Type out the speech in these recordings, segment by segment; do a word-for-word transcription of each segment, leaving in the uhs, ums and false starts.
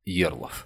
Ерлов.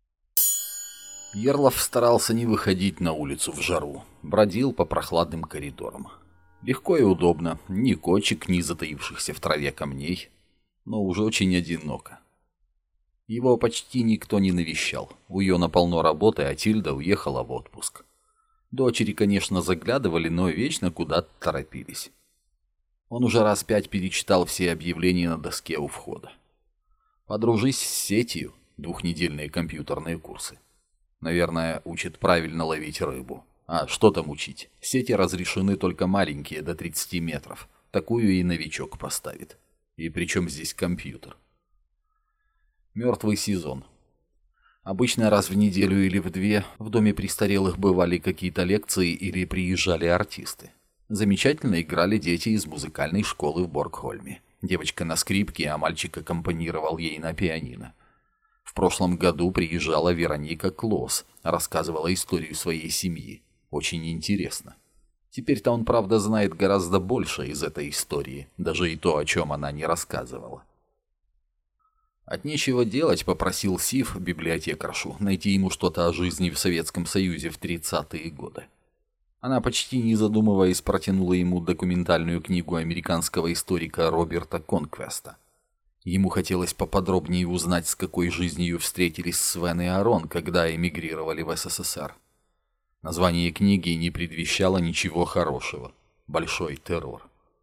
Ерлов старался не выходить на улицу в жару, бродил по прохладным коридорам. Легко и удобно, ни кочек, ни затаившихся в траве камней, но уже очень одиноко. Его почти никто не навещал, у Йона полно работы, а Тильда уехала в отпуск. Дочери, конечно, заглядывали, но вечно куда-то торопились. Он уже раз пять перечитал все объявления на доске у входа. «Подружись с сетью», двухнедельные компьютерные курсы. Наверное, учат правильно ловить рыбу. А что там учить? Сети разрешены только маленькие, до тридцати метров. Такую и новичок поставит. И причем здесь компьютер? Мертвый сезон. Обычно раз в неделю или в две в доме престарелых бывали какие-то лекции или приезжали артисты. Замечательно играли дети из музыкальной школы в Боргхольме. Девочка на скрипке, а мальчик аккомпанировал ей на пианино. В прошлом году приезжала Вероника Клосс, рассказывала историю своей семьи. Очень интересно. Теперь-то он, правда, знает гораздо больше из этой истории, даже и то, о чем она не рассказывала. От нечего делать попросил Сив, библиотекаршу, найти ему что-то о жизни в Советском Союзе в тридцатые годы. Она, почти не задумываясь, протянула ему документальную книгу американского историка Роберта Конквеста. Ему хотелось поподробнее узнать, с какой жизнью встретились Свен и Арон, когда эмигрировали в СССР. Название книги не предвещало ничего хорошего. Большой террор.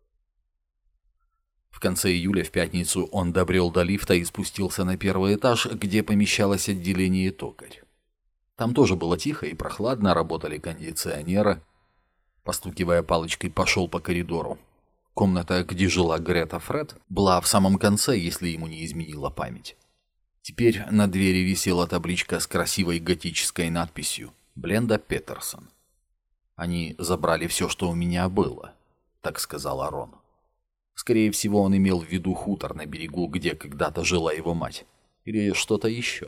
В конце июля в пятницу он добрел до лифта и спустился на первый этаж, где помещалось отделение токарь. Там тоже было тихо и прохладно, работали кондиционеры. Постукивая палочкой, пошел по коридору. Комната, где жила Грета Фред, была в самом конце, если ему не изменила память. Теперь на двери висела табличка с красивой готической надписью «Бленда Петерсон». «Они забрали все, что у меня было», — так сказал Арон. Скорее всего, он имел в виду хутор на берегу, где когда-то жила его мать. Или что-то еще.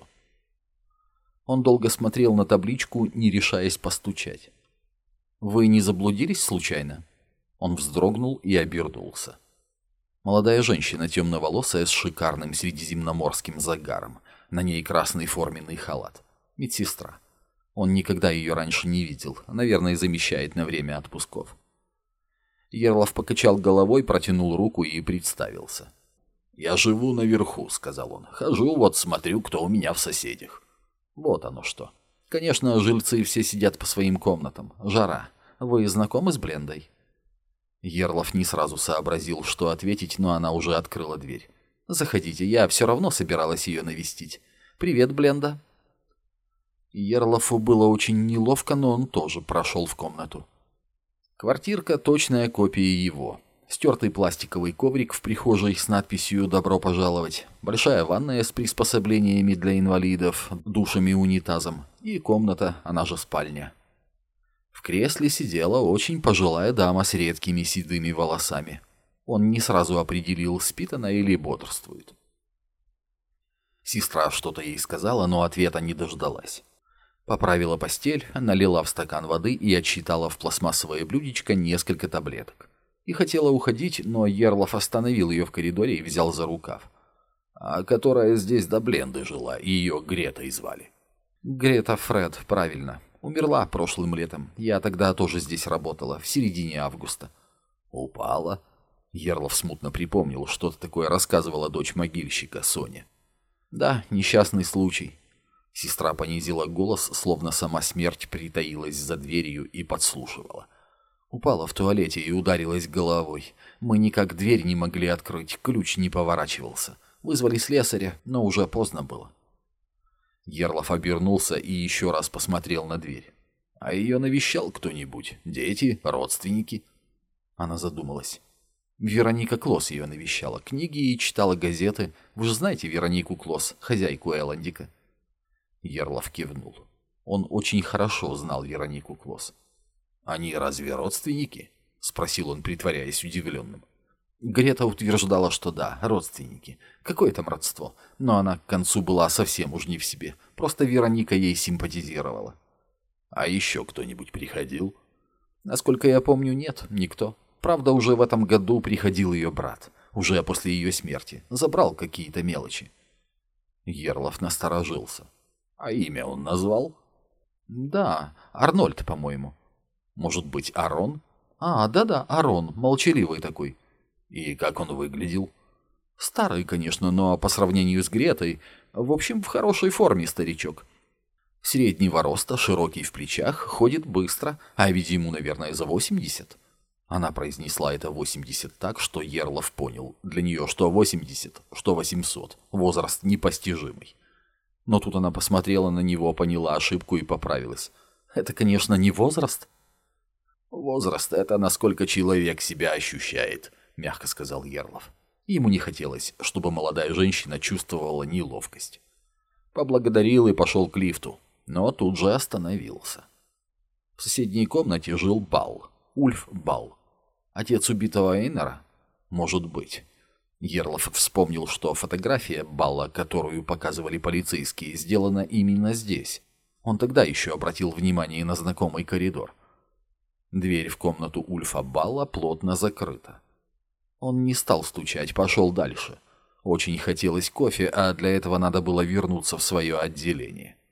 Он долго смотрел на табличку, не решаясь постучать. «Вы не заблудились случайно?» Он вздрогнул и обернулся. Молодая женщина, темноволосая, с шикарным средиземноморским загаром. На ней красный форменный халат. Медсестра. Он никогда ее раньше не видел. Наверное, замещает на время отпусков. Ерлов покачал головой, протянул руку и представился. «Я живу наверху», — сказал он. «Хожу, вот смотрю, кто у меня в соседях». Вот оно что. Конечно, жильцы все сидят по своим комнатам. Жара. Вы знакомы с Блендой? Ерлов не сразу сообразил, что ответить, но она уже открыла дверь. «Заходите, я все равно собиралась ее навестить. Привет, Бленда». Ерлову было очень неловко, но он тоже прошел в комнату. Квартирка — точная копия его. Стертый пластиковый коврик в прихожей с надписью «Добро пожаловать», большая ванная с приспособлениями для инвалидов, душем и унитазом, и комната, она же спальня. В кресле сидела очень пожилая дама с редкими седыми волосами. Он не сразу определил, спит она или бодрствует. Сестра что-то ей сказала, но ответа не дождалась. Поправила постель, налила в стакан воды и отсчитала в пластмассовое блюдечко несколько таблеток. И хотела уходить, но Ерлов остановил ее в коридоре и взял за рукав. «А которая здесь до Бленды жила, и ее Гретой звали?» «Грета Фред, правильно. Умерла прошлым летом. Я тогда тоже здесь работала, в середине августа». «Упала?» Ерлов смутно припомнил, что-то такое рассказывала дочь могильщика, Соня. «Да, несчастный случай». Сестра понизила голос, словно сама смерть притаилась за дверью и подслушивала. Упала в туалете и ударилась головой. Мы никак дверь не могли открыть, ключ не поворачивался. Вызвали слесаря, но уже поздно было. Ерлов обернулся и еще раз посмотрел на дверь. «А ее навещал кто-нибудь? Дети? Родственники?» Она задумалась. Вероника Клосс ее навещала. Книги и читала газеты. Вы же знаете Веронику Клосс, хозяйку Элландика?» Ерлов кивнул. Он очень хорошо знал Веронику Клосс. «Они разве родственники?» — спросил он, притворяясь удивленным. Грета утверждала, что да, родственники. Какое там родство? Но она к концу была совсем уж не в себе. Просто Вероника ей симпатизировала. «А еще кто-нибудь приходил?» «Насколько я помню, нет, никто. Правда, уже в этом году приходил ее брат. Уже после ее смерти. Забрал какие-то мелочи». Ерлов насторожился. А имя он назвал? Да, Арнольд, по-моему. Может быть, Арон? А, да-да, Арон, молчаливый такой. И как он выглядел? Старый, конечно, но по сравнению с Гретой, в общем, в хорошей форме старичок. Среднего роста, широкий в плечах, ходит быстро, а ведь ему, наверное, за восемьдесят. Она произнесла это восемьдесят так, что Ерлов понял. Для нее что восемьдесят, что восемьсот. Возраст непостижимый. Но тут она посмотрела на него, поняла ошибку и поправилась. Это, конечно, не возраст. Возраст — это насколько человек себя ощущает, мягко сказал Ерлов. Ему не хотелось, чтобы молодая женщина чувствовала неловкость. Поблагодарил и пошел к лифту, но тут же остановился. В соседней комнате жил Балл, Ульф Балл. Отец убитого Эйнера? Может быть. Ерлов вспомнил, что фотография Балла, которую показывали полицейские, сделана именно здесь. Он тогда еще обратил внимание на знакомый коридор. Дверь в комнату Ульфа Балла плотно закрыта. Он не стал стучать, пошел дальше. Очень хотелось кофе, а для этого надо было вернуться в свое отделение.